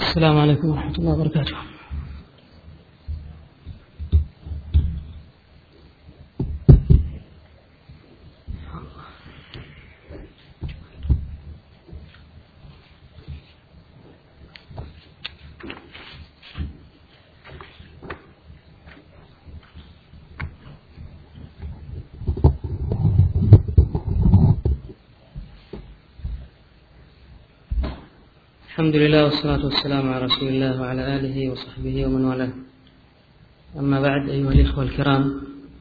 السلام عليكم ورحمة الله وبركاته. الحمد لله والصلاة والسلام على رسول الله وعلى آله وصحبه ومن والاه. أما بعد، أيها الإخوة الكرام،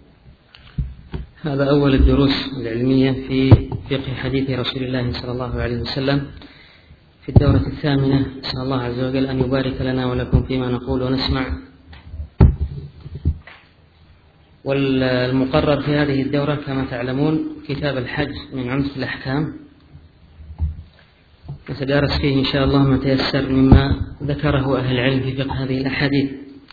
هذا أول الدروس العلمية في فقه حديث رسول الله صلى الله عليه وسلم في الدورة الثامنة. أسأل الله عز وجل أن يبارك لنا ولكم فيما نقول ونسمع. والمقرر في هذه الدورة كما تعلمون كتاب الحج من عمدة الأحكام، نتدارس فيه إن شاء الله ما تيسر مما ذكره أهل العلم في فقه هذه الأحاديث.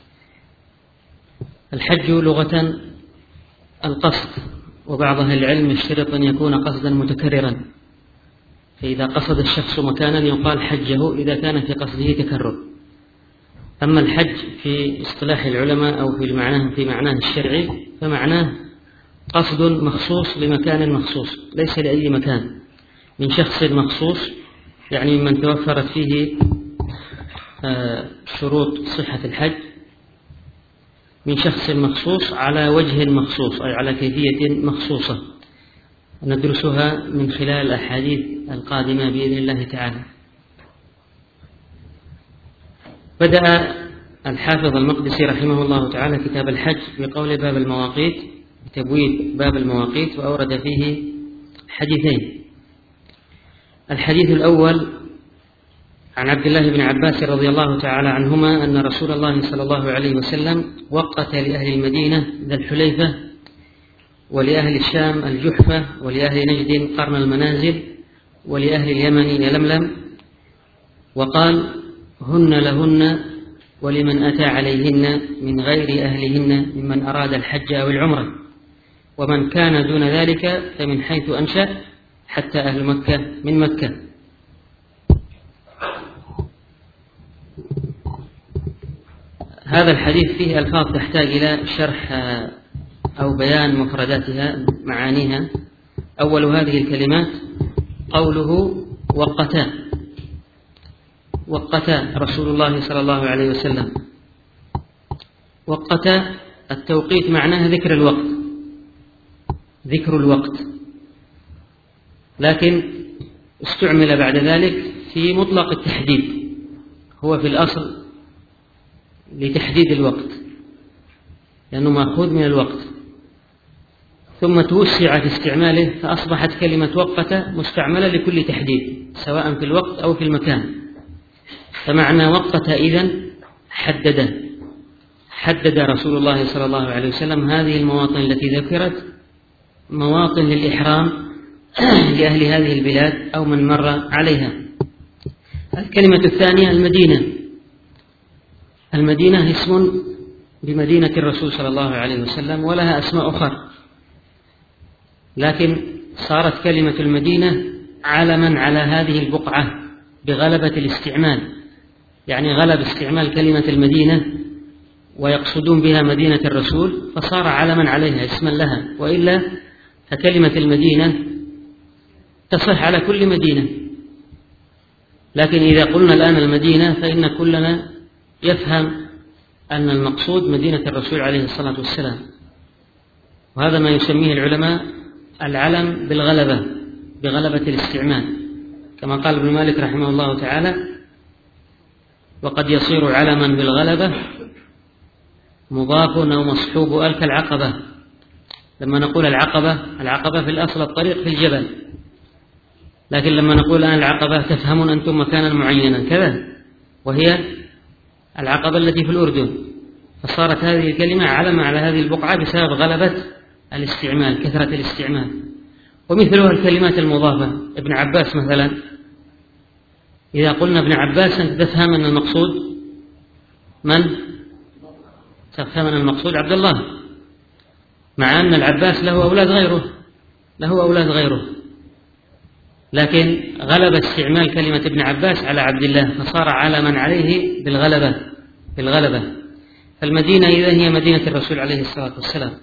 الحج لغة القصد، وبعض أهل العلم يشترط أن يكون قصدا متكررا، فإذا قصد الشخص مكانا يقال حجه إذا كان في قصده تكرر. أما الحج في اصطلاح العلماء أو في معناه الشرعي فمعناه قصد مخصوص لمكان مخصوص، ليس لأي مكان، من شخص مخصوص، يعني من توفرت فيه شروط صحة الحج، من شخص مخصوص على وجه مخصوص أي على كيفية مخصوصة، ندرسها من خلال الأحاديث القادمة بإذن الله تعالى. بدأ الحافظ المقدسي رحمه الله تعالى كتاب الحج بقول باب المواقيت، بتبويب باب المواقيت، وأورد فيه حديثين. الحديث الأول عن عبد الله بن عباس رضي الله تعالى عنهما أن رسول الله صلى الله عليه وسلم وقت لأهل المدينة ذا الحليفة، ولأهل الشام الجحفة، ولأهل نجد قرن المنازل، ولأهل اليمن يلملم، وقال: هن لهن ولمن أتى عليهن من غير أهلهن ممن أراد الحج أو العمرة، ومن كان دون ذلك فمن حيث أنشأ حتى أهل مكة من مكة. هذا الحديث فيه ألفاظ تحتاج إلى شرح أو بيان مفرداتها معانيها. أول هذه الكلمات قوله وقتا رسول الله صلى الله عليه وسلم. وقتا التوقيت معناه ذكر الوقت، لكن استعمل بعد ذلك في مطلق التحديد، هو في الأصل لتحديد الوقت لأنه مأخوذ من الوقت، ثم توسع في استعماله فأصبحت كلمة وقت مستعملة لكل تحديد سواء في الوقت أو في المكان. فمعنى وقت إذن حدد رسول الله صلى الله عليه وسلم هذه المواطن التي ذكرت مواطن للإحرام لأهل هذه البلاد أو من مر عليها. الكلمة الثانية المدينة اسم بمدينة الرسول صلى الله عليه وسلم، ولها أسماء أخرى، لكن صارت كلمة المدينة علما على هذه البقعة بغلبة الاستعمال، يعني غلب استعمال كلمة المدينة ويقصدون بها مدينة الرسول فصار علما عليها اسما لها، وإلا فكلمة المدينة تصح على كل مدينة. لكن إذا قلنا الآن المدينة فإن كلنا يفهم أن المقصود مدينة الرسول عليه الصلاة والسلام، وهذا ما يسميه العلماء العلم بغلبة الاستعمال، كما قال ابن مالك رحمه الله تعالى: وقد يصير علما بالغلبة مضاف أو مصحوب ألك العقبة. لما نقول العقبة في الأصل الطريق في الجبل، لكن لما نقول الآن العقبة تفهمون أنتم مكانا معينا كذا، وهي العقبة التي في الأردن، فصارت هذه الكلمة علما على هذه البقعة بسبب غلبة الاستعمال، كثرة الاستعمال. ومثلها الكلمات المضافة، ابن عباس مثلا، إذا قلنا ابن عباس أنت تفهم أن المقصود من؟ تفهم أن المقصود عبد الله، مع أن العباس له أولاد غيره، لكن غلب استعمال كلمة ابن عباس على عبد الله فصار علما عليه بالغلبة. فالمدينة إذن هي مدينة الرسول عليه الصلاة والسلام.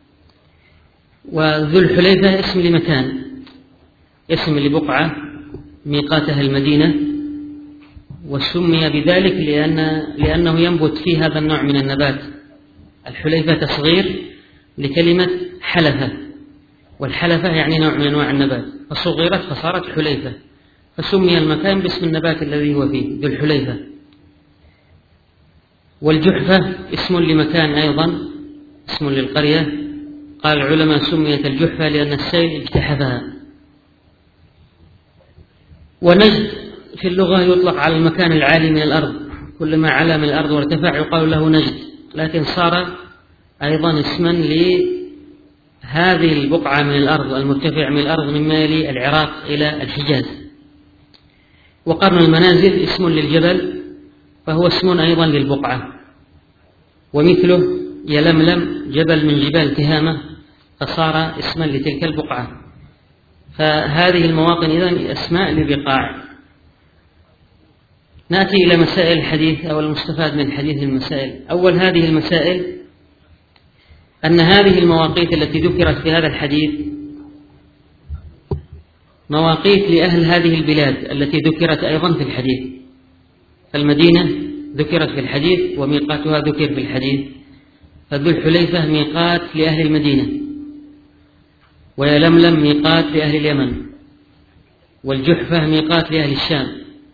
وذو الحليفة اسم لمكان، اسم لبقعة ميقاتها المدينة، وسمي بذلك لأنه ينبت فيه هذا النوع من النبات. الحليفة تصغير لكلمة حلفة، والحلفة يعني نوع من أنواع النبات، فصغرت فصارت حليفة، فسمي المكان باسم النبات الذي هو فيه ذو الحليفة. والجحفة اسم لمكان أيضا، اسم للقرية. قال العلماء سميت الجحفة لأن السيل اجتحفها. ونجد في اللغة يطلق على المكان العالي من الأرض، كلما علا من الأرض وارتفع يقال له نجد، لكن صار أيضا اسما لهذه البقعة من الأرض المرتفع من الأرض مما يلي العراق إلى الحجاز. وقرن المنازل اسم للجبل، فهو اسم أيضا للبقعة. ومثله يلملم جبل من جبال تهامة، فصار اسما لتلك البقعة. فهذه المواطن إذن أسماء لبقاع. نأتي إلى مسائل الحديث أو المستفاد من حديث المسائل. أول هذه المسائل أن هذه المواقيت التي ذكرت في هذا الحديث مواقيت لأهل هذه البلاد التي ذكرت أيضا في الحديث. فالمدينة ذكرت في الحديث وميقاتها ذكر في الحديث، فذو الحليفة ميقات لأهل المدينة، ويلملم ميقات لأهل اليمن، والجحفة ميقات لأهل الشام.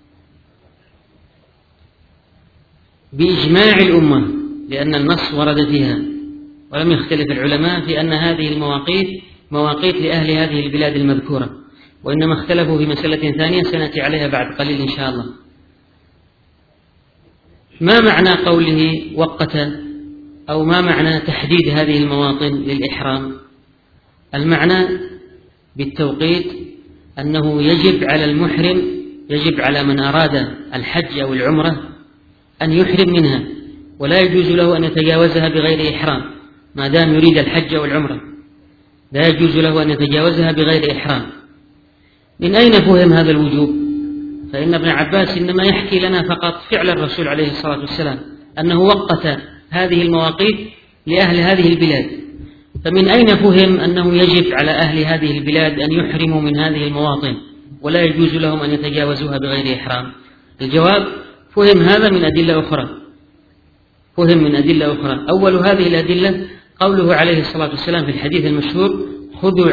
بإجماع الأمة، لأن النص ورد فيها، ولم يختلف العلماء في أن هذه المواقيت مواقيت لأهل هذه البلاد المذكورة، وإنما اختلفوا في مسألة ثانية سنأتي عليها بعد قليل إن شاء الله. ما معنى قوله وقت، أو ما معنى تحديد هذه المواطن للإحرام؟ المعنى بالتوقيت أنه يجب على المحرم، يجب على من أراد الحج أو العمرة أن يحرم منها، ولا يجوز له أن يتجاوزها بغير إحرام. ما دام يريد الحج أو العمرة لا يجوز له أن يتجاوزها بغير إحرام. من أين فهم هذا الوجوب؟ فإن ابن عباس إنما يحكي لنا فقط فعل الرسول عليه الصلاة والسلام، أنه وقت هذه المواقيت لأهل هذه البلاد. فمن أين فهم أنه يجب على أهل هذه البلاد أن يحرموا من هذه المواطن ولا يجوز لهم أن يتجاوزوها بغير إحرام؟ الجواب: فهم هذا من أدلة أخرى. أول هذه الأدلة قوله عليه الصلاة والسلام في الحديث المشهور: خذوا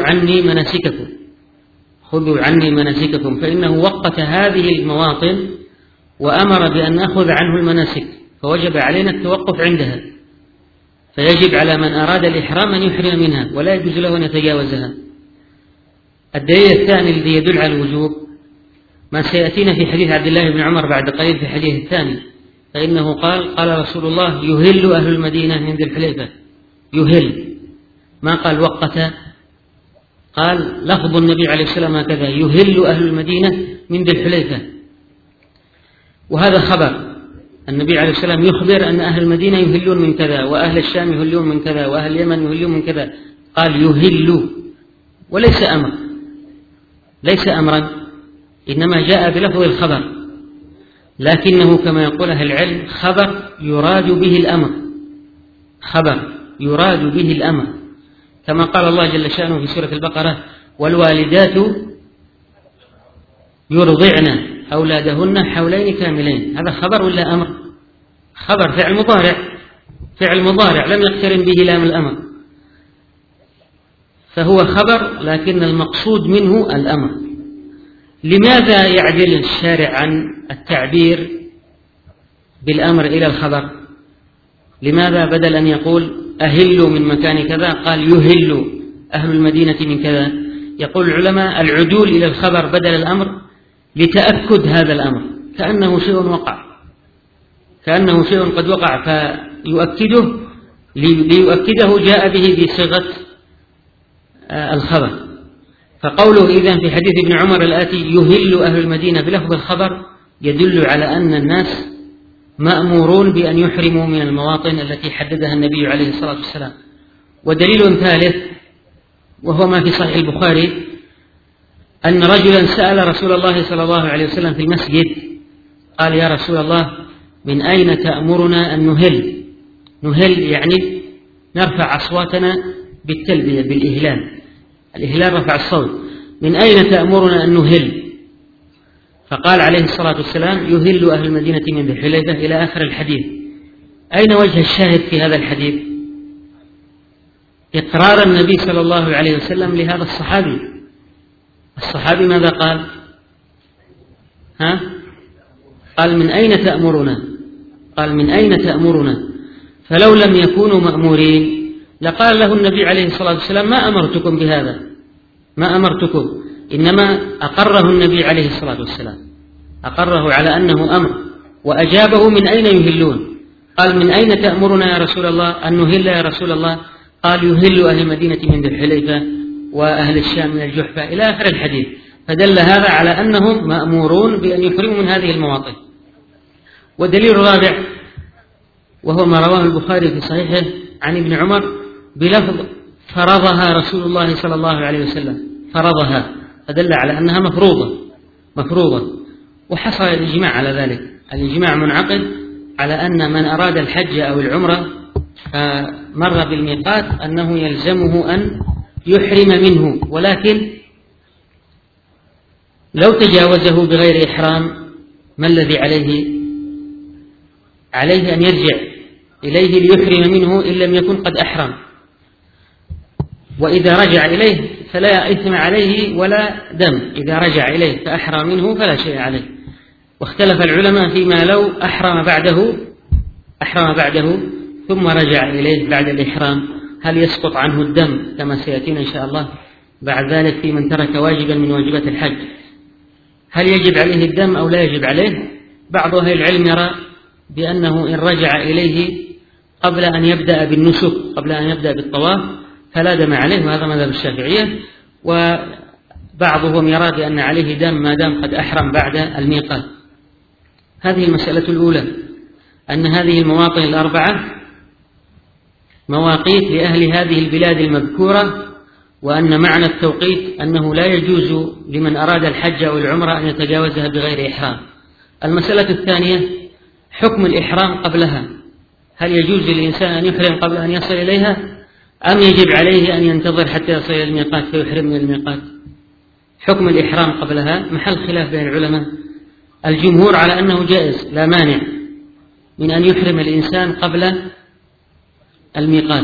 عني مناسككم، فإنه وقت هذه المواطن وأمر بأن نأخذ عنه المناسك، فوجب علينا التوقف عندها. فيجب على من أراد الإحرام أن يحرم منها ولا يجوز له أن يتجاوزها. الدليل الثاني الذي يدل على الوجوب ما سيأتينا في حديث عبد الله بن عمر بعد قليل في الحديث الثاني، فإنه قال رسول الله: يهل أهل المدينة من ذي الحليفة. يهل، ما قال وقت، قال لفظ النبي عليه السلام هكذا: يهل أهل المدينة من ذي الحليفة. وهذا خبر، النبي عليه السلام يخبر أن أهل المدينة يهلون من كذا، وأهل الشام يهلون من كذا، وأهل اليمن يهلون من كذا. قال يهل، وليس أمر، ليس أمرا، إنما جاء بلفظ الخبر، لكنه كما يقول أهل العلم خبر يراد به الأمر، كما قال الله جل شأنه في سورة البقرة: والوالدات يرضعن أولادهن حولين كاملين. هذا خبر ولا أمر؟ خبر، فعل مضارع لم يقترن به لام الأمر، فهو خبر لكن المقصود منه الأمر. لماذا يعدل الشارع عن التعبير بالأمر إلى الخبر؟ لماذا بدل أن يقول أهلوا من مكان كذا قال يهل أهل المدينة من كذا؟ يقول العلماء: العدول إلى الخبر بدل الأمر لتأكد هذا الأمر، كأنه شيء قد وقع ليؤكده جاء به بصيغة الخبر. فقوله إذن في حديث ابن عمر الآتي: يهل أهل المدينة بلفظ الخبر، يدل على أن الناس مأمورون بأن يحرموا من المواطن التي حددها النبي عليه الصلاة والسلام. ودليل ثالث وهو ما في صحيح البخاري أن رجلا سأل رسول الله صلى الله عليه وسلم في المسجد، قال: يا رسول الله، من أين تأمرنا أن نهل؟ نهل يعني نرفع أصواتنا بالتلبية، بالإهلال، الإهلال رفع الصوت. من أين تأمرنا أن نهل؟ فقال عليه الصلاة والسلام: يهل أهل المدينة من ذي الحليفة، إلى آخر الحديث. أين وجه الشاهد في هذا الحديث؟ إقرار النبي صلى الله عليه وسلم لهذا الصحابي. الصحابي ماذا قال؟ قال: من أين تأمرنا؟ قال: من أين تأمرنا؟ فلو لم يكونوا مأمورين لقال له النبي عليه الصلاة والسلام: ما أمرتكم بهذا، ما أمرتكم. إنما أقره النبي عليه الصلاة والسلام، أقره على أنه أمر، وأجابه: من أين يهلون؟ قال: من أين تأمرنا يا رسول الله أن نهل يا رسول الله؟ قال: يهل أهل المدينة من ذي الحليفة، وأهل الشام من الجحفة، إلى آخر الحديث. فدل هذا على أنهم مأمورون بأن يحرموا من هذه المواطن. والدليل الرابع وهو ما رواه البخاري في صحيحه عن ابن عمر بلفظ: فرضها رسول الله صلى الله عليه وسلم، فرضها، فدل على أنها مفروضة. وحصل الإجماع على ذلك، الإجماع منعقد على أن من أراد الحج أو العمرة مر بالميقات أنه يلزمه أن يحرم منه، ولكن لو تجاوزه بغير إحرام ما الذي عليه؟ عليه أن يرجع إليه ليحرم منه إن لم يكن قد أحرم، وإذا رجع إليه فلا إثم عليه ولا دم، إذا رجع إليه فأحرم منه فلا شيء عليه. واختلف العلماء فيما لو أحرم بعده ثم رجع إليه بعد الإحرام، هل يسقط عنه الدم كما سيأتينا إن شاء الله بعد ذلك في من ترك واجبا من واجبات الحج؟ هل يجب عليه الدم أو لا يجب عليه؟ بعض أهل العلم يرى بأنه إن رجع إليه قبل أن يبدأ بالنسك، قبل أن يبدأ بالطواف، فلا دم عليه، وهذا مذهب الشافعية. وبعضهم يرى بأن عليه دم ما دام قد أحرم بعد الميقات. هذه المسألة الأولى، أن هذه المواطن الأربعة مواقيت لأهل هذه البلاد المذكورة، وأن معنى التوقيت أنه لا يجوز لمن أراد الحج أو العمرة أن يتجاوزها بغير إحرام. المسألة الثانية حكم الإحرام قبلها، هل يجوز للإنسان أن يحرم قبل أن يصل إليها، أم يجب عليه أن ينتظر حتى يصل إلى الميقات فيحرم من الميقات؟ حكم الإحرام قبلها محل خلاف بين العلماء. الجمهور على أنه جائز، لا مانع من أن يحرم الإنسان قبل الميقات،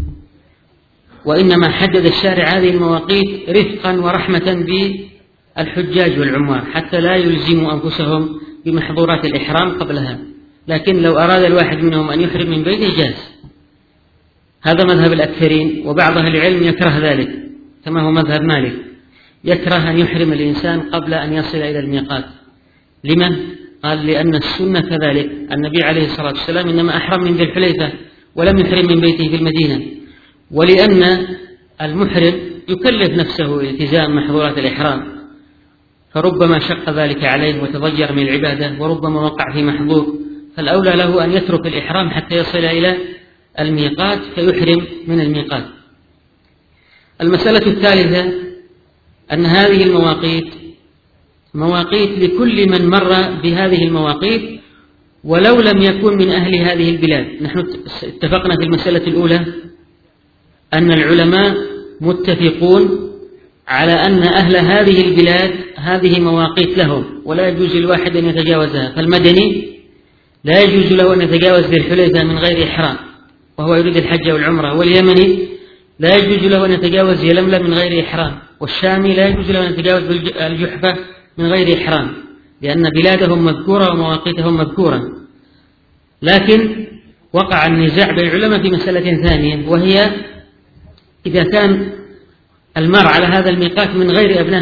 وإنما حدد الشارع هذه المواقيت رفقا ورحمة بالحجاج والعمار حتى لا يلزموا أنفسهم بمحظورات الإحرام قبلها. لكن لو أراد الواحد منهم أن يحرم من بيته جاز، هذا مذهب الأكثرين. وبعض أهل العلم يكره ذلك كما هو مذهب مالك، يكره أن يحرم الإنسان قبل أن يصل إلى الميقات. لمن؟ قال: لأن السنة كذلك، النبي عليه الصلاة والسلام إنما أحرم من ذي الحليفة ولم يحرم من بيته في المدينة، ولأن المحرم يكلف نفسه التزام محظورات الإحرام، فربما شق ذلك عليه وتضجر من العبادة، وربما وقع في محظور، فالأولى له أن يترك الإحرام حتى يصل إلى الميقات فيحرم من الميقات. المسألة الثالثة أن هذه المواقيت مواقيت لكل من مر بهذه المواقيت ولو لم يكن من أهل هذه البلاد. نحن اتفقنا في المسألة الأولى أن العلماء متفقون على أن أهل هذه البلاد هذه مواقيت لهم ولا يجوز لواحد أن يتجاوزها. فالمدني لا يجوز له أن يتجاوز ذي الحليفة من غير إحرام وهو يريد الحج والعمرة، واليمني لا يجوز له أن يتجاوز يلملم من غير إحرام، والشامي لا يجوز له أن يتجاوز الجحفة من غير إحرام، لأن بلادهم مذكورة ومواقيتهم مذكورة. لكن وقع النزاع بين العلماء في مسألة ثانية، وهي إذا كان المرء على هذا الميقات من غير أبناء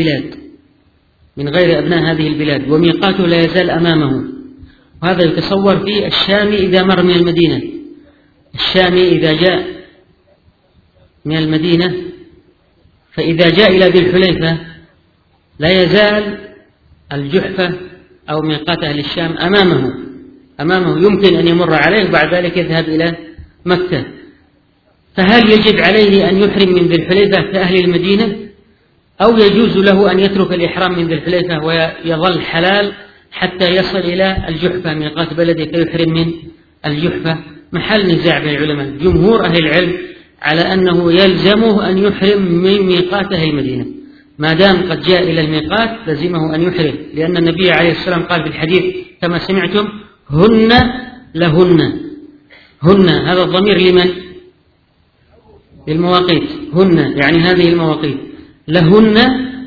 هذه البلاد وميقاته لا يزال أمامه، وهذا يتصور في الشامي إذا مر من المدينة. الشامي إذا جاء من المدينة فإذا جاء إلى ذي الحليفة لا يزال الجحفة أو ميقات أهل الشام أمامه يمكن أن يمر عليه وبعد ذلك يذهب إلى مكة. فهل يجب عليه أن يحرم من ذي الحليفة كأهل المدينة أو يجوز له أن يترك الإحرام من ذي الحليفة ويظل حلال حتى يصل إلى الجحفة ميقات بلده فيحرم من الجحفة. محل نزاع بين العلماء. جمهور أهل العلم على أنه يلزمه أن يحرم من ميقات أهل المدينة، ما دام قد جاء إلى الميقات لزمه أن يحرم، لأن النبي عليه السلام قال في الحديث كما سمعتم: هن لهن. هن هذا الضمير لمن؟ للمواقيت. هن يعني هذه المواقيت. لهن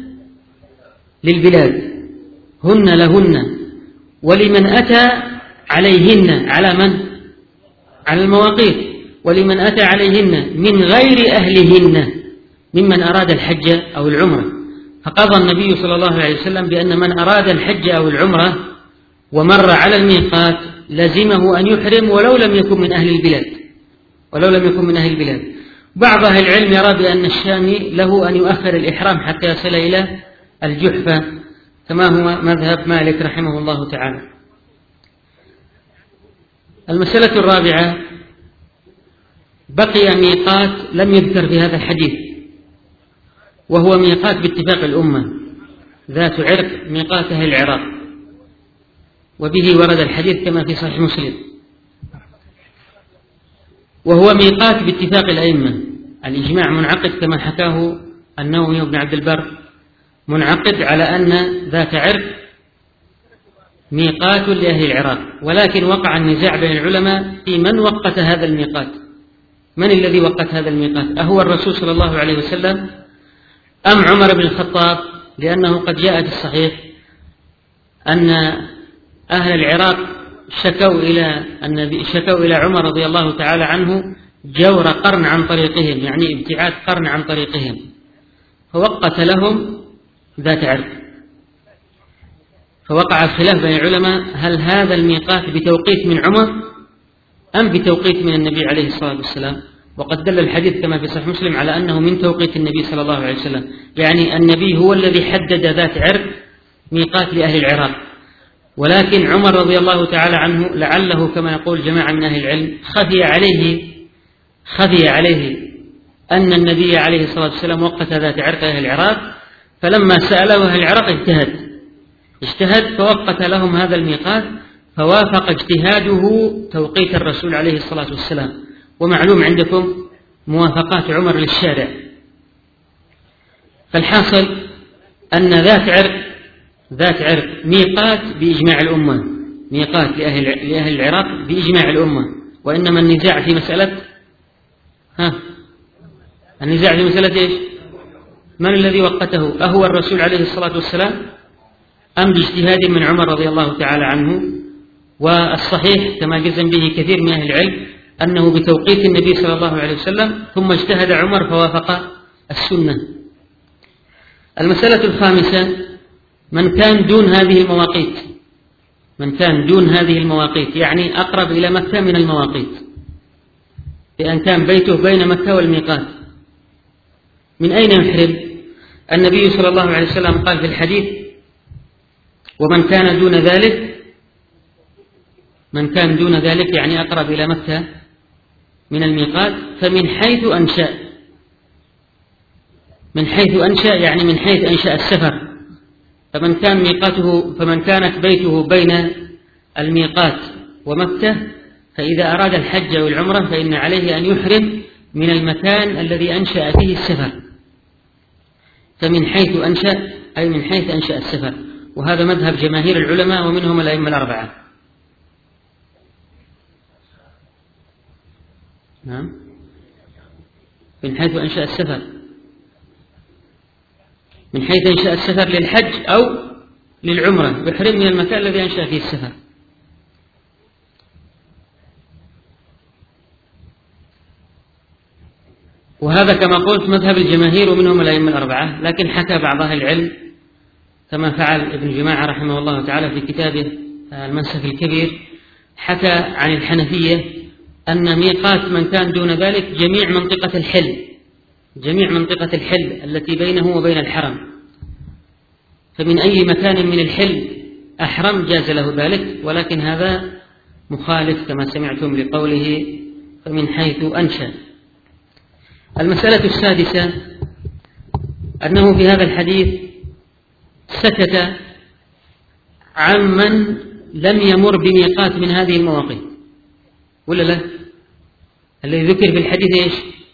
للبلاد. هن لهن. ولمن أتى عليهن، على من؟ على المواقيت. ولمن أتى عليهن من غير أهلهن ممن أراد الحج أو العمرة. فقضى النبي صلى الله عليه وسلم بأن من أراد الحج أو العمرة ومر على الميقات لزمه أن يحرم ولو لم يكن من أهل البلاد، ولو لم يكن من أهل البلاد. بعض أهل العلم يرى بأن الشامي له أن يؤخر الإحرام حتى يصل إلى الجحفة، كما هو مذهب مالك رحمه الله تعالى. المسألة الرابعة: بقي ميقات لم يذكر في هذا الحديث، وهو ميقات باتفاق الأمة ذات عرق، ميقات أهل العراق، وبه ورد الحديث كما في صحيح مسلم. وهو ميقات باتفاق الأئمة، الإجماع منعقد كما حكاه النووي وابن عبد البر، منعقد على أن ذات عرق ميقات لأهل العراق. ولكن وقع النزاع بين العلماء في من وقت هذا الميقات. من الذي وقت هذا الميقات؟ أهو الرسول صلى الله عليه وسلم أم عمر بن الخطاب؟ لأنه قد جاء في الصحيح أن أهل العراق شكوا إلى عمر رضي الله تعالى عنه جور قرن عن طريقهم، يعني ابتعاد قرن عن طريقهم، فوقت لهم ذات عرق. فوقع الخلاف بين العلماء: هل هذا الميقات بتوقيت من عمر أم بتوقيت من النبي عليه الصلاة والسلام؟ وقد دل الحديث كما في صحيح مسلم على أنه من توقيت النبي صلى الله عليه وسلم، يعني النبي هو الذي حدد ذات عرق ميقات لأهل العراق. ولكن عمر رضي الله تعالى عنه لعله كما يقول جماعة من أهل العلم خفي عليه أن النبي عليه الصلاة والسلام وقت ذات عرق أهل العراق، فلما سأله أهل العراق اجتهد فوقت لهم هذا الميقات، فوافق اجتهاده توقيت الرسول عليه الصلاة والسلام. ومعلوم عندكم موافقات عمر للشارع. فالحاصل أن ذات عرق ميقات بإجماع الأمة، ميقات لأهل العراق بإجماع الأمة. وإنما النزاع في مسألة إيش؟ من الذي وقته؟ أهو الرسول عليه الصلاة والسلام أم باجتهاد من عمر رضي الله تعالى عنه؟ والصحيح كما جزم به كثير من أهل العلم أنه بتوقيت النبي صلى الله عليه وسلم، ثم اجتهد عمر فوافق السنة. المسألة الخامسة: من كان دون هذه المواقيت، يعني أقرب إلى مكة من المواقيت، بأن كان بيته بين مكة والميقات، من أين يحرم؟ النبي صلى الله عليه وسلم قال في الحديث: ومن كان دون ذلك يعني أقرب إلى مكة من الميقات، فمن حيث أنشأ يعني من حيث أنشأ السفر. فمن كانت بيته بين الميقات ومكة، فإذا أراد الحج والعمرة فإن عليه أن يحرم من المكان الذي أنشأ فيه السفر. فمن حيث أنشأ أي من حيث أنشأ السفر، وهذا مذهب جماهير العلماء ومنهم الأئمة الأربعة. نعم، من حيث أنشأ السفر، من حيث أنشأ السفر للحج أو للعمرة يحرم من المكان الذي أنشأ فيه السفر. وهذا كما قلت مذهب الجماهير ومنهم الأئمة الأربعة. لكن حكى بعض أهل العلم كما فعل ابن جماعة رحمه الله تعالى في كتابه المنسف الكبير، حكى عن الحنفية أن ميقات من كان دون ذلك جميع منطقة الحل التي بينه وبين الحرم، فمن أي مكان من الحل أحرم جاز له ذلك. ولكن هذا مخالف كما سمعتم لقوله فمن حيث أنشأ. المسألة السادسة: أنه في هذا الحديث سكت عمن لم يمر بميقات من هذه المواقيت، ولا لا؟ الذي ذكر في الحديث إيش؟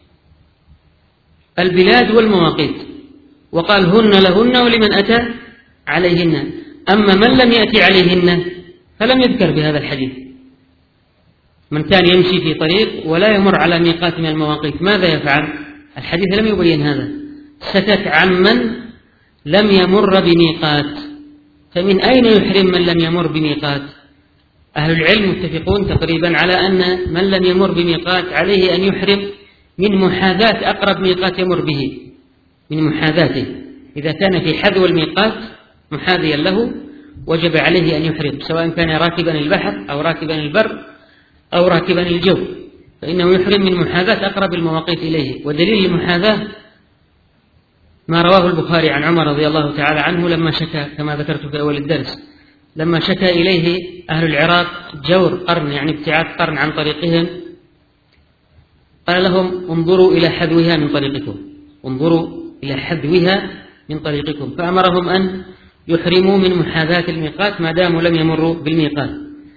البلاد والمواقيت، وقال هن لهن ولمن أتى عليهن. أما من لم يأتي عليهن فلم يذكر بهذا الحديث. من كان يمشي في طريق ولا يمر على ميقات من المواقيت ماذا يفعل؟ الحديث لم يبين هذا، سكت عمن لم يمر بميقات. فمن أين يحرم من لم يمر بميقات؟ أهل العلم متفقون تقريبا على أن من لم يمر بميقات عليه أن يحرم من محاذاة أقرب ميقات يمر به، من محاذاته. إذا كان في حذو الميقات محاذيا له وجب عليه أن يحرم، سواء كان راكبا البحر أو راكبا البر أو راكبا الجو، فإنه يحرم من محاذاة أقرب المواقيت إليه. ودليل المحاذاة ما رواه البخاري عن عمر رضي الله تعالى عنه لما شكى، كما ذكرت في أول الدرس، لما شكى إليه أهل العراق جور قرن، يعني ابتعاد قرن عن طريقهم، قال لهم انظروا إلى حذوها من طريقكم، انظروا إلى حذوها من طريقكم، فأمرهم أن يحرموا من محاذاة الميقات ما داموا لم يمروا بالميقات.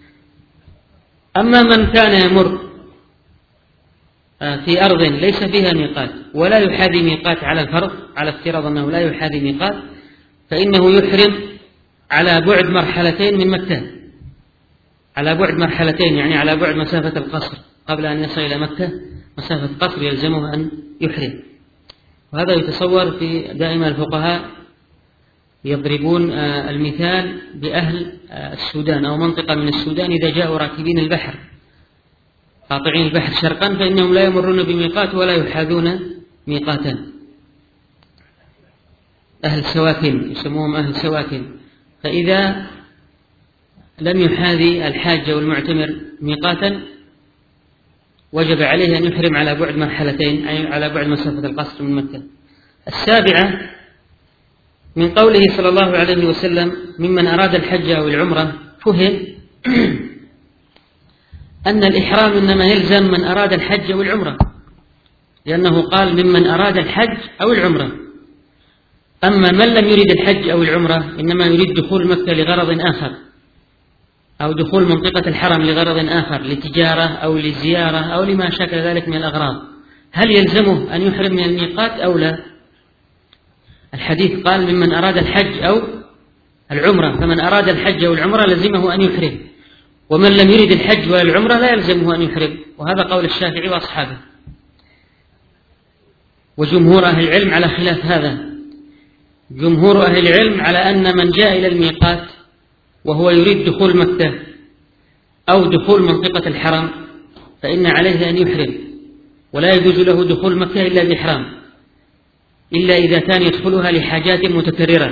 أما من كان يمر في أرض ليس فيها ميقات ولا يحاذي ميقات على الفرض، على افتراض أنه لا يحاذي ميقات، فإنه يحرم على بعد مرحلتين من مكة، على بعد مرحلتين، يعني على بعد مسافة القصر، قبل أن يصل إلى مكة مسافة قصر يلزمه أن يحرم. وهذا يتصور في دائما الفقهاء يضربون المثال بأهل السودان أو منطقة من السودان إذا جاءوا راكبين البحر قاطعين البحر شرقا، فإنهم لا يمرون بميقات ولا يحاذون ميقاتا. أهل سواكن يسموهم أهل سواكن. فإذا لم يحاذي الحاج والمعتمر ميقاتا وجب عليه أن يحرم على بعد مرحلتين، أي على بعد مسافة القصر من مكة. السابعة من قوله صلى الله عليه وسلم ممن أراد الحج أو العمرة، فهم أن الإحرام إنما يلزم من أراد الحج أو العمرة، لأنه قال ممن أراد الحج أو العمرة. أما من لم يريد الحج أو العمرة إنما يريد دخول مكة لغرض آخر، أو دخول منطقة الحرم لغرض آخر، لتجارة أو لزيارة أو لما شاكل ذلك من الأغراض، هل يلزمه أن يحرم من الميقات أو لا؟ الحديث قال ممن أراد الحج أو العمرة، فمن أراد الحج أو العمرة لزمه أن يحرم، ومن لم يرد الحج ولا العمرة لا يلزمه أن يحرم. وهذا قول الشافعي وأصحابه، وجمهور أهل العلم على خلاف هذا. جمهور أهل العلم على أن من جاء إلى الميقات وهو يريد دخول مكة أو دخول منطقة الحرم فإن عليه أن يحرم، ولا يجوز له دخول مكة إلا بإحرام، إلا إذا كان يدخلها لحاجات متكررة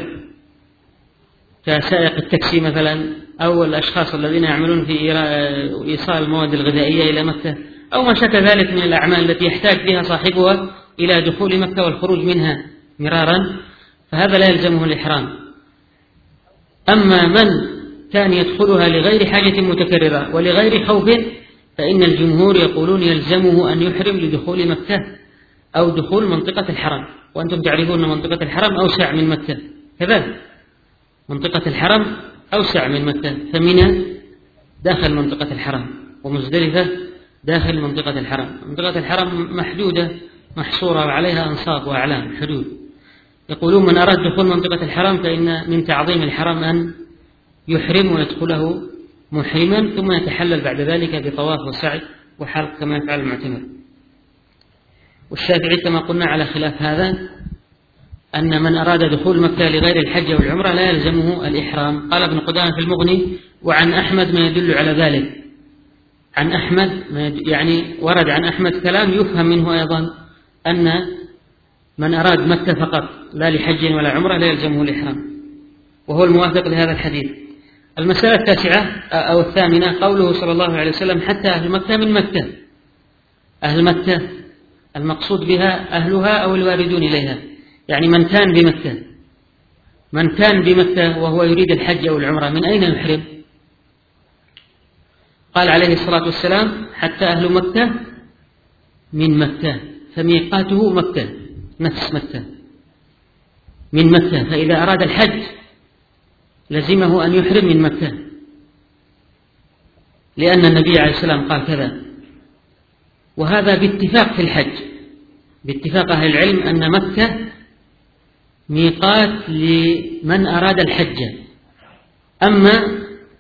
كسائق التاكسي مثلا، أو الأشخاص الذين يعملون في إيصال المواد الغذائية إلى مكة، أو ما شابه ذلك من الأعمال التي يحتاج بها صاحبها إلى دخول مكة والخروج منها مرارا، فهذا لا يلزمه الإحرام. أما من كان يدخلها لغير حاجة متكررة ولغير خوف فإن الجمهور يقولون يلزمه أن يحرم لدخول مكة أو دخول منطقة الحرم. وأنتم تعرفون أن منطقة الحرم أوسع من مكة، كذلك منطقة الحرم أوسع من مكة، فمنى داخل منطقة الحرم ومزدلفة داخل منطقة الحرم. منطقة الحرم محدودة محصورة وعليها أنصاب وأعلام حدود. يقولون من أراد دخول منطقة الحرم فإن من تعظيم الحرم أن يحرم ويدخله محرما، ثم يتحلل بعد ذلك بطواف وسعي وحلق كما يفعل المعتمر. والشافعي كما قلنا على خلاف هذا، أن من أراد دخول مكة لغير الحج والعمرة لا يلزمه الإحرام. قال ابن قدامة في المغني: وعن أحمد ما يدل على ذلك. عن أحمد يعني ورد عن أحمد كلام يفهم منه أيضا أن من أراد مكة فقط لا لحج ولا عمرة لا يلزمه الإحرام، وهو الموافق لهذا الحديث. المسألة التاسعة أو الثامنة قوله صلى الله عليه وسلم: حتى أهل مكة من مكة. أهل مكة المقصود بها أهلها أو الواردون إليها، يعني من كان بمكة. من كان بمكة وهو يريد الحج أو العمرة من أين يحرم؟ قال عليه الصلاة والسلام: حتى أهل مكة من مكة، فميقاته مكة، نفس مكة. من مكة، فإذا أراد الحج لزمه أن يحرم من مكة، لأن النبي عليه السلام قال كذا. وهذا باتفاق في الحج، باتفاق أهل العلم أن مكة ميقات لمن أراد الحج. أما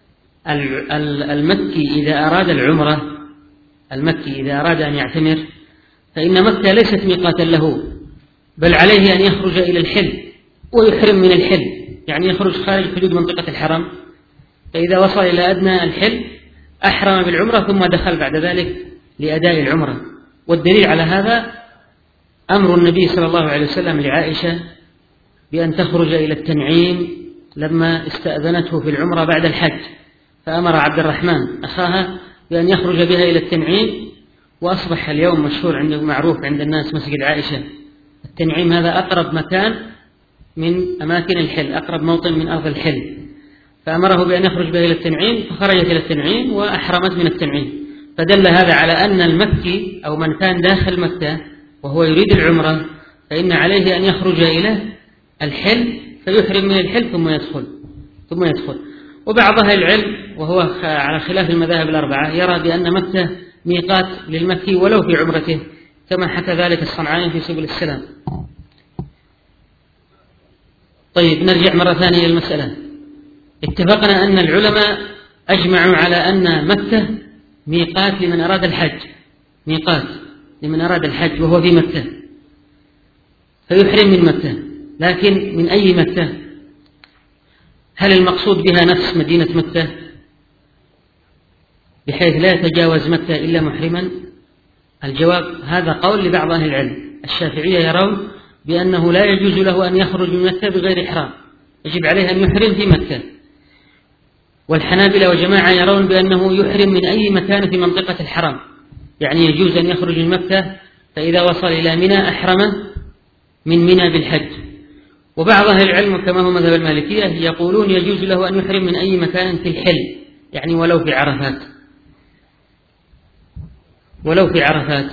المكي إذا أراد العمرة، المكي إذا أراد أن يعتمر فإن مكة ليست ميقاتا له، بل عليه أن يخرج إلى الحل ويحرم من الحل، يعني يخرج خارج حدود منطقة الحرم، فإذا وصل إلى أدنى الحل أحرم بالعمرة ثم دخل بعد ذلك لأداء العمرة. والدليل على هذا أمر النبي صلى الله عليه وسلم لعائشة بأن تخرج إلى التنعيم لما استأذنته في العمرة بعد الحج، فأمر عبد الرحمن أخاها بأن يخرج بها إلى التنعيم. وأصبح اليوم مشهور معروف عند الناس مسجد عائشة. التنعيم هذا أقرب مكان من أماكن الحل، أقرب موطن من أرض الحل، فأمره بأن يخرج بها إلى التنعيم، فخرجت إلى التنعيم وأحرمت من التنعيم. فدل هذا على أن المكي أو من كان داخل مكة وهو يريد العمرة فإن عليه أن يخرج إلى الحل فيحرم من الحل ثم يدخل. وبعض أهل العلم وهو على خلاف المذاهب الأربعة يرى بأن مكة ميقات للمكي ولو في عمرته، كما حكى ذلك الصنعاني في سبل السلام. طيب، نرجع مرة ثانية إلى المسألة. اتفقنا أن العلماء أجمعوا على أن مكة ميقات لمن أراد الحج، ميقات لمن أراد الحج وهو في مكة فيحرم من مكة. لكن من أي مكة؟ هل المقصود بها نفس مدينة مكة بحيث لا يتجاوز مكة إلا محرما؟ الجواب هذا قول لبعض أهل العلم. الشافعية يرون بأنه لا يجوز له أن يخرج من مكة بغير إحرام، يجب عليه أن يحرم في مكة. والحنابلة وجماعة يرون بأنه يحرم من أي مكان في منطقة الحرم، يعني يجوز أن يخرج من مكة فإذا وصل إلى منى أحرم من منى بالحج. وبعض أهل العلم كما هو مذهب المالكية يقولون يجوز له أن يحرم من أي مكان في الحل، يعني ولو في عرفات،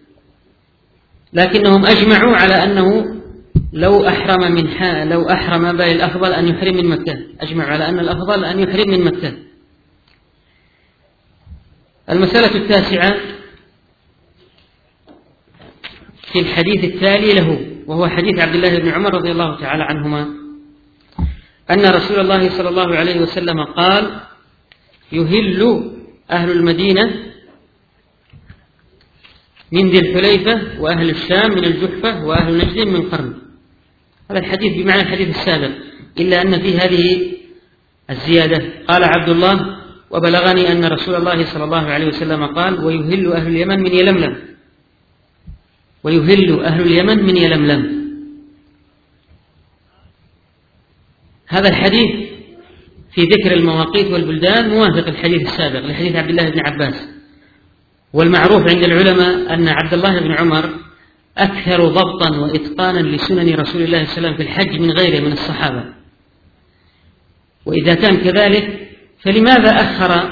لكنهم أجمعوا على أنه لو أحرم بل الأفضل أن يحرم من مكة، أجمعوا على أن الأفضل أن يحرم من مكة. المسألة التاسعة في الحديث التالي له، وهو حديث عبد الله بن عمر رضي الله تعالى عنهما أن رسول الله صلى الله عليه وسلم قال: يهل أهل المدينة من ذي الحليفة، وأهل الشام من الجحفة، وأهل نجد من قرن. هذا الحديث بمعنى الحديث السابق، إلا أن في هذه الزيادة. قال عبد الله: وبلغني أن رسول الله صلى الله عليه وسلم قال: ويهل أهل اليمن من يلملم، ويهل أهل اليمن من يلملم. هذا الحديث في ذكر المواقيت والبلدان موافق الحديث السابق لحديث عبد الله بن عباس. والمعروف عند العلماء أن عبد الله بن عمر أكثر ضبطا وإتقانا لسنن رسول الله صلى الله عليه وسلم في الحج من غيره من الصحابة. وإذا كان كذلك فلماذا أخر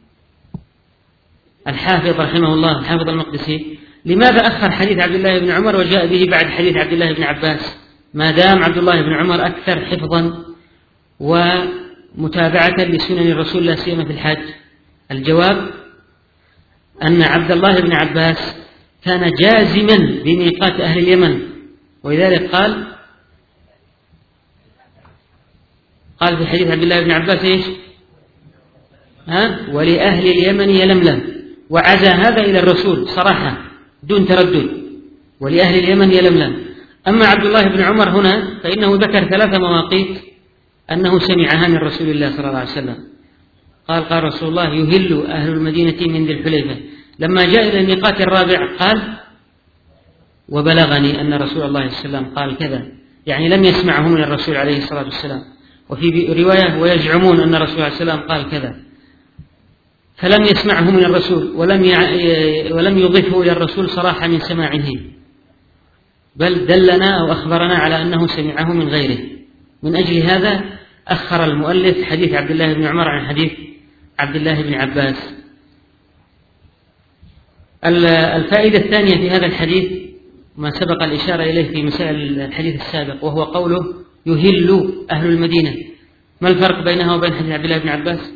الحافظ رحمه الله الحافظ المقدسي لماذا أخر حديث عبد الله بن عمر وجاء به بعد حديث عبد الله بن عباس ما دام عبد الله بن عمر أكثر حفظا ومتابعة لسنن رسول الله سيما في الحج؟ الجواب أن عبد الله بن عباس كان جازما بميقات أهل اليمن، ولذلك قال في حديث عبد الله بن عباس إيش؟ ولأهل اليمن يلملم، وعزى هذا إلى الرسول صراحة دون تردد، ولأهل اليمن يلملم. أما عبد الله بن عمر هنا فإنه ذكر 3 مواقيت أنه سمعها من رسول الله صلى الله عليه وسلم. قال رسول الله: يهل أهل المدينة من ذي الحليفة. لما جاء إلى الميقات الرابع قال: وبلغني أن رسول الله صلى الله عليه وسلم قال كذا، يعني لم يسمعه من الرسول عليه الصلاة والسلام. وفي رواية: ويزعمون أن الرسول عليه السلام قال كذا، فلم يسمعه من الرسول ولم يضفه إلى الرسول صراحة من سماعه، بل دلنا أو أخبرنا على أنه سمعه من غيره. من أجل هذا أخر المؤلف حديث عبد الله بن عمر عن حديث عبد الله بن عباس. الفائدة الثانية في هذا الحديث ما سبق الإشارة إليه في مسائل الحديث السابق، وهو قوله: يهل أهل المدينة. ما الفرق بينها وبين حديث عبد الله بن عباس؟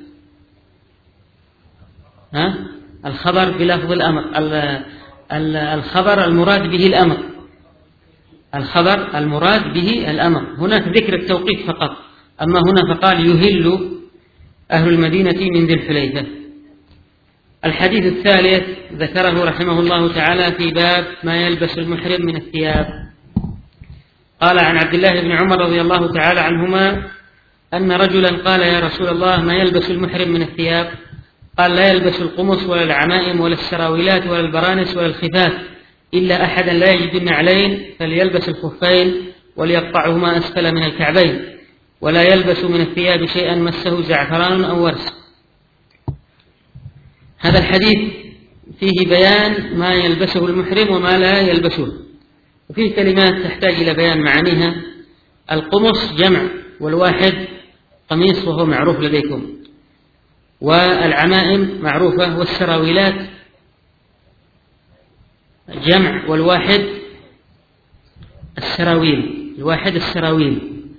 الخبر بلفظ الأمر، الخبر المراد به الأمر، الخبر المراد به الأمر. هناك ذكر التوقيت فقط، أما هنا فقال يهل أهل المدينة من ذي الحليفة. الحديث الثالث ذكره رحمه الله تعالى في باب ما يلبس المحرم من الثياب. قال عن عبد الله بن عمر رضي الله تعالى عنهما أن رجلا قال يا رسول الله ما يلبس المحرم من الثياب؟ قال لا يلبس القمص ولا العمائم ولا السراويلات ولا البرانس ولا الخفاف إلا أحدا لا يجد النعلين فليلبس الخفين وليقطعهما أسفل من الكعبين ولا يلبس من الثياب شيئا مسه زعفران أو ورس. هذا الحديث فيه بيان ما يلبسه المحرم وما لا يلبسه، وفيه كلمات تحتاج إلى بيان معانيها. القمص جمع والواحد قميص وهو معروف لديكم، والعمائم معروفة، والسراويلات جمع والواحد السراويل، الواحد السراويل،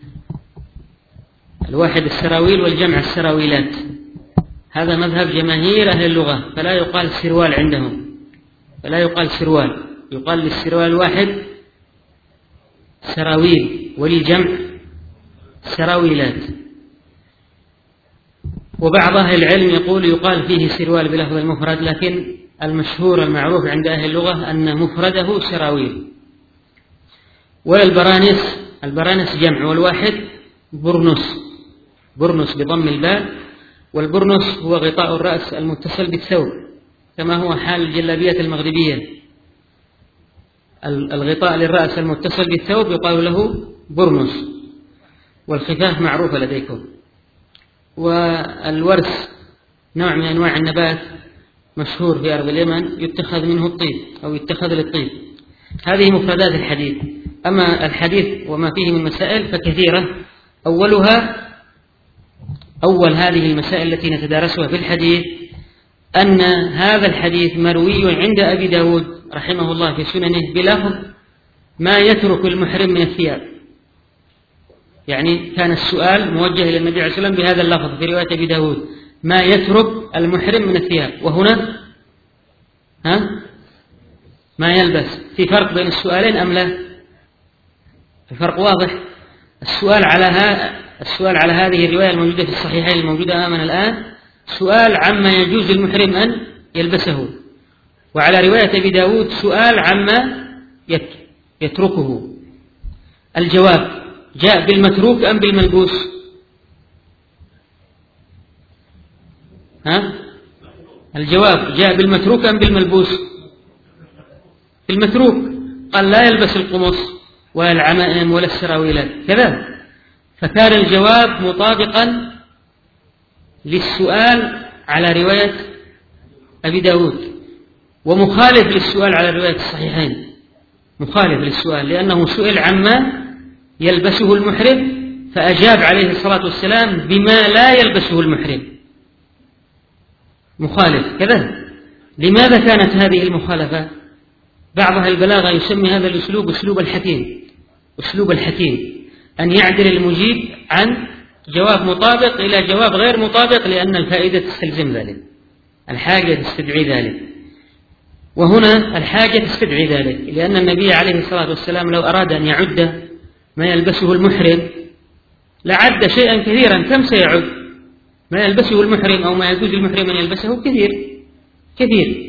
الواحد السراويل والجمع السراويلات. هذا مذهب جماهير أهل اللغة، فلا يقال سروال عندهم، فلا يقال سروال، يقال للسروال الواحد سراويل وللجمع سراويلات. وبعض أهل العلم يقال فيه سروال بلفظ المفرد، لكن المشهور المعروف عند أهل اللغة أن مفرده سراويل. والبرانس، البرانس جمع والواحد برنس، برنس بضم الباء، والبرنس هو غطاء الرأس المتصل بالثوب كما هو حال الجلابية المغربية، الغطاء للرأس المتصل بالثوب يقال له برنس. والخفاف معروفة لديكم. والورس نوع من أنواع النبات مشهور في أرض اليمن يتخذ منه الطيب أو يتخذ للطيب. هذه مفردات الحديث. أما الحديث وما فيه من مسائل فكثيرة، أول هذه المسائل التي نتدارسها في الحديث أن هذا الحديث مروي عند أبي داود رحمه الله في سننه بلفظ ما يترك المحرم من الثياب، يعني كان السؤال موجه إلى النبي عليه الصلاة والسلام بهذا اللفظ في رواية أبي داود ما يترك المحرم من الثياب، وهنا ما يلبس. في فرق بين السؤالين أم لا؟ الفرق واضح. السؤال على هذه الرواية الموجودة في الصحيحين الموجودة أمامنا الآن سؤال عما يجوز للمحرم أن يلبسه، وعلى رواية أبي داود سؤال عما يتركه. الجواب جاء بالمتروك أم بالملبوس؟ الجواب جاء بالمتروك أم بالملبوس؟ بالمتروك. قال لا يلبس القمص ولا العمائم ولا السراويلات كذا، فكان الجواب مطابقا للسؤال على رواية أبي داود، ومخالف للسؤال على رواية الصحيحين، مخالف للسؤال لأنه سئل عما يلبسه المحرم فأجاب عليه الصلاة والسلام بما لا يلبسه المحرم، مخالف كذا. لماذا كانت هذه المخالفة؟ بعض أهل البلاغة يسمي هذا الأسلوب أسلوب الحكيم، أسلوب الحكيم أن يعدل المجيب عن جواب مطابق إلى جواب غير مطابق لأن الفائدة تستلزم ذلك، الحاجة تستدعي ذلك. وهنا الحاجة تستدعي ذلك، لأن النبي عليه الصلاة والسلام لو أراد أن يعد ما يلبسه المحرم لعد شيئا كثيرا. كم سيعد ما يلبسه المحرم أو ما يجوز المحرم أن يلبسه؟ كثير.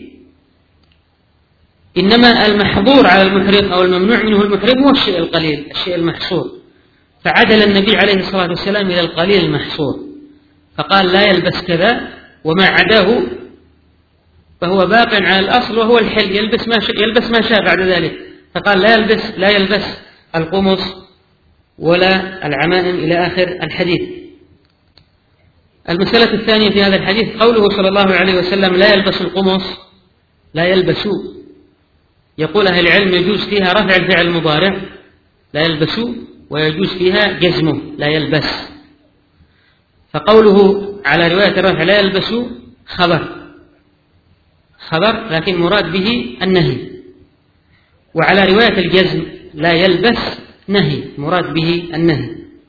إنما المحظور على المحرم أو الممنوع منه المحرم هو الشيء القليل، الشيء المحصور، فعدل النبي عليه الصلاة والسلام إلى القليل المحصور فقال لا يلبس كذا، وما عداه فهو باق على الأصل وهو الحل، يلبس ما شاء بعد ذلك. فقال لا يلبس القمص ولا العمائم إلى آخر الحديث. المسألة الثانية في هذا الحديث قوله صلى الله عليه وسلم لا يلبس القمص، لا يلبس، يقول أهل العلم يجوز فيها رفع الفعل المضارع لا يلبس، ويجوز فيها جزمه لا يلبس. فقوله على رواية الرفع لا يلبس خبر لكن مراد به النهي، وعلى رواية الجزم لا يلبس نهي مراد به النهي.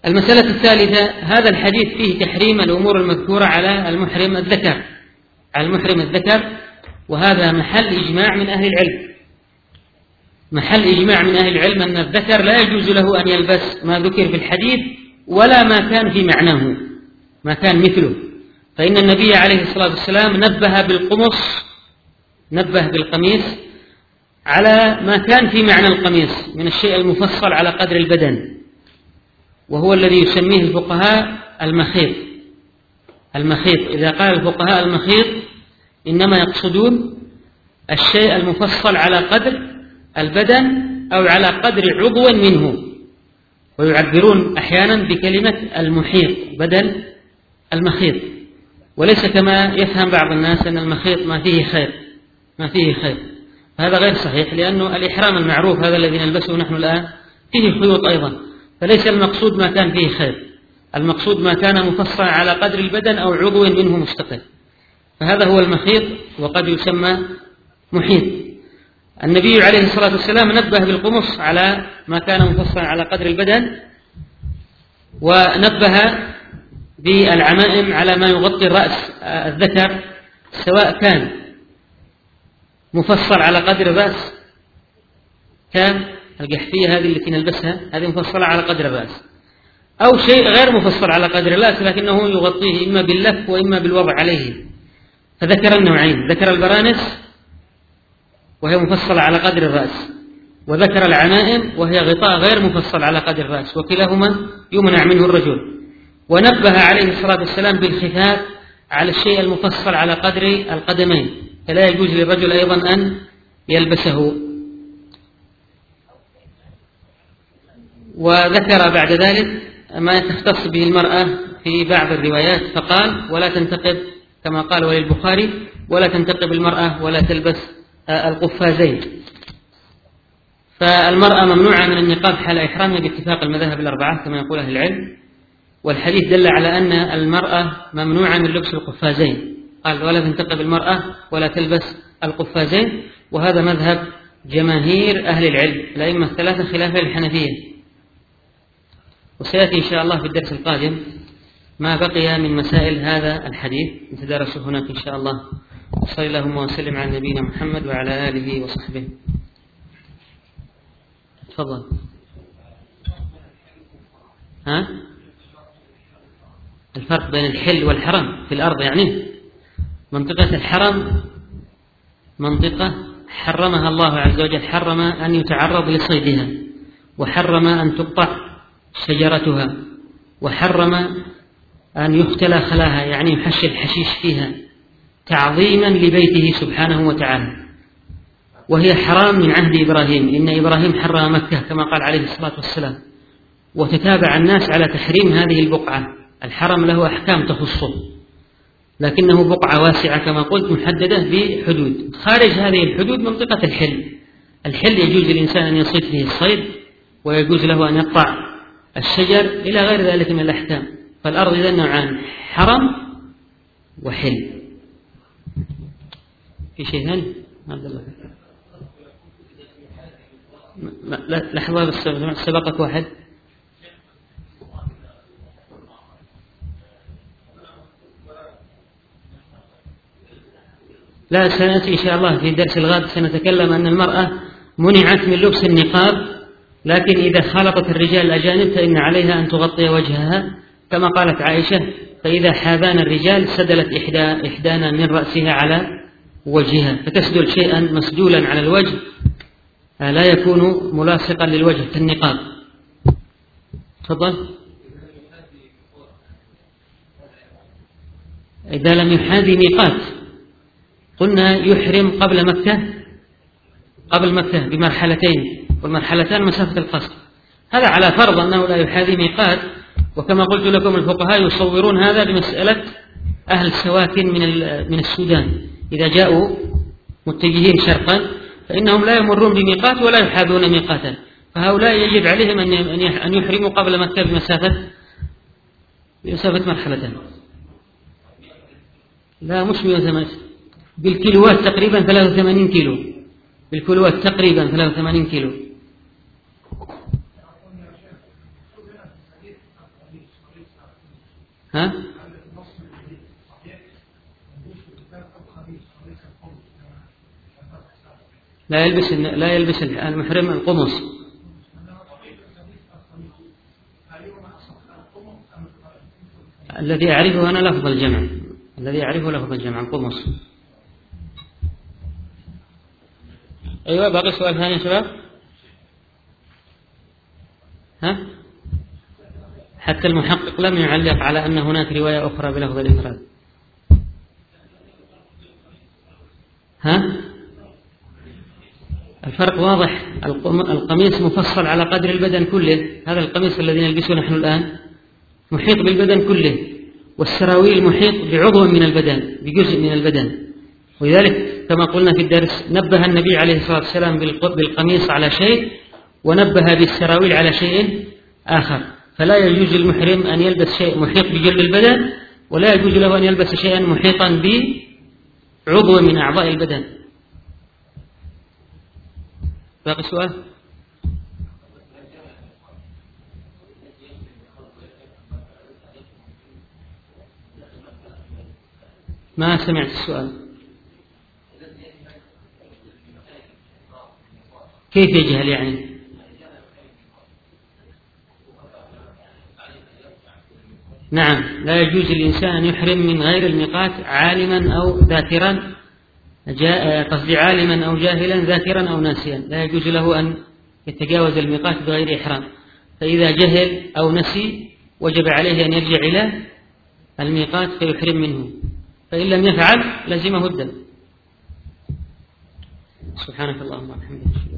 المسألة الثالثة: هذا الحديث فيه تحريم الأمور المذكورة على المحرم الذكر، وهذا محل إجماع من أهل العلم، أن الذكر لا يجوز له أن يلبس ما ذكر في الحديث ولا ما كان في معناه، ما كان مثله. فإن النبي عليه الصلاة والسلام نبه بالقميص على ما كان في معنى القميص من الشيء المفصل على قدر البدن، وهو الذي يسميه الفقهاء المخيط. إذا قال الفقهاء المخيط إنما يقصدون الشيء المفصل على قدر البدن أو على قدر عضو منه، ويعبرون أحيانا بكلمة المحيط بدل المخيط، وليس كما يفهم بعض الناس أن المخيط ما فيه خير. هذا غير صحيح، لأنه الإحرام المعروف هذا الذي نلبسه نحن الآن فيه خيوط أيضا، فليس المقصود ما كان فيه خير، المقصود ما كان مفصلا على قدر البدن أو عضو منه مستقل، فهذا هو المخيط وقد يسمى محيط. النبي عليه الصلاة والسلام نبه بالقمص على ما كان مفصلا على قدر البدن، ونبه بالعمائم على ما يغطي الرأس الذكر، سواء كان مفصل على قدر الرأس، كان القحفية هذه التي نلبسها هذه مفصلة على قدر الرأس، أو شيء غير مفصل على قدر الرأس لكنه يغطيه إما باللف وإما بالوضع عليه. فذكر النوعين: ذكر البرانس وهي مفصلة على قدر الرأس، وذكر العمائم وهي غطاء غير مفصل على قدر الرأس، وكلاهما يمنع منه الرجل. ونبه عليه الصلاة والسلام بالخفاف على الشيء المفصل على قدر القدمين، فلا يجوز للرجل أيضا أن يلبسه. وذكر بعد ذلك ما تختص به المرأة في بعض الروايات، فقال: ولا تنتقب، كما قال وللبخاري: ولا تنتقب المرأة ولا تلبس القفازين. فالمرأة ممنوعة من النقاب حال إحرامها باتفاق المذاهب الأربعة كما يقول أهل العلم، والحديث دل على أن المرأة ممنوعة من لبس القفازين، قال: ولا تنتقب المرأة ولا تلبس القفازين، وهذا مذهب جماهير أهل العلم الأئمة الثلاثة خلافا للحنفية. وسيأتي إن شاء الله في الدرس القادم ما بقي من مسائل هذا الحديث نتدارسه هناك إن شاء الله. صلى اللهم وسلم على نبينا محمد وعلى آله وصحبه. تفضل. الفرق بين الحل والحرم في الأرض، يعني منطقة الحرم منطقة حرمها الله عز وجل، حرم أن يتعرض لصيدها، وحرم أن تقطع شجرتها، وحرم أن يختلى خلاها، يعني يحشي الحشيش فيها تعظيما لبيته سبحانه وتعالى. وهي حرام من عهد إبراهيم، إن إبراهيم حرم مكة كما قال عليه الصلاة والسلام، وتتابع الناس على تحريم هذه البقعة. الحرم له أحكام تخصه، لكنه بقعة واسعة كما قلت محددة بحدود. خارج هذه الحدود منطقة الحل يجوز للإنسان أن يصيد فيه الصيد، ويجوز له أن يقطع الشجر إلى غير ذلك من الأحكام. فالأرض إذن نوعان: حرم وحل. في شيء ثاني؟ عبد الله لحظة بس، سبقك واحد. لا، سنأتي إن شاء الله في درس الغد سنتكلم أن المرأة منعت من لبس النقاب، لكن إذا خالطت الرجال الأجانب فإن عليها أن تغطي وجهها كما قالت عائشة: فإذا حاذان الرجال سدلت إحدانا من رأسها على وجهها، فتسدل شيئا مسدولا على الوجه لا يكون ملاصقا للوجه كالنقاب. تفضل. إذا لم يحاذي ميقات قلنا يحرم قبل مكة بمرحلتين، والمرحلتان مسافة القصر، هذا على فرض أنه لا يحاذي ميقات. وكما قلت لكم الفقهاء يصورون هذا بمسألة أهل السواكن من السودان، إذا جاءوا متجهين شرقا فإنهم لا يمرون بميقات ولا يحاذون ميقاتا، فهؤلاء يجب عليهم أن يحرموا قبل مكة بمسافة مرحلتين. لا، مش 108 بالكيلوات، تقريبا 83 كيلو بالكيلوات، تقريبا 83 كيلو. ها؟ لا يلبس المحرم القمص. الذي أعرفه أنا لفظ الجمع، الذي أعرفه لفظ الجمع القمص. أيوة، باقي سؤال ثاني يا شباب؟ ها؟ حتى المحقق لم يعلق على أن هناك رواية أخرى بلفظ الإفراد. ها؟ الفرق واضح، القميص مفصل على قدر البدن كله، هذا القميص الذي نلبسه نحن الآن محيط بالبدن كله، والسراويل محيط بعضو من البدن، بجزء من البدن. ولذلك كما قلنا في الدرس نبه النبي عليه الصلاة والسلام بالقميص على شيء، ونبه بالسراويل على شيء آخر. فلا يجوز للمحرم أن يلبس شيء محيط بجل البدن، ولا يجوز له أن يلبس شيئا محيطا بعضو من أعضاء البدن. باقي سؤال؟ ما سمعت السؤال. كيف يجهل يعني؟ نعم، لا يجوز للإنسان أن يحرم من غير الميقات عالما أو ذاكرا، قصدي عالما أو جاهلا ذاكرا أو ناسيا، لا يجوز له أن يتجاوز الميقات بغير إحرام. فإذا جهل أو نسي وجب عليه أن يرجع إلى الميقات فيحرم منه، فإن لم يفعل لزمه الدم. سبحانك اللهم وبحمدك.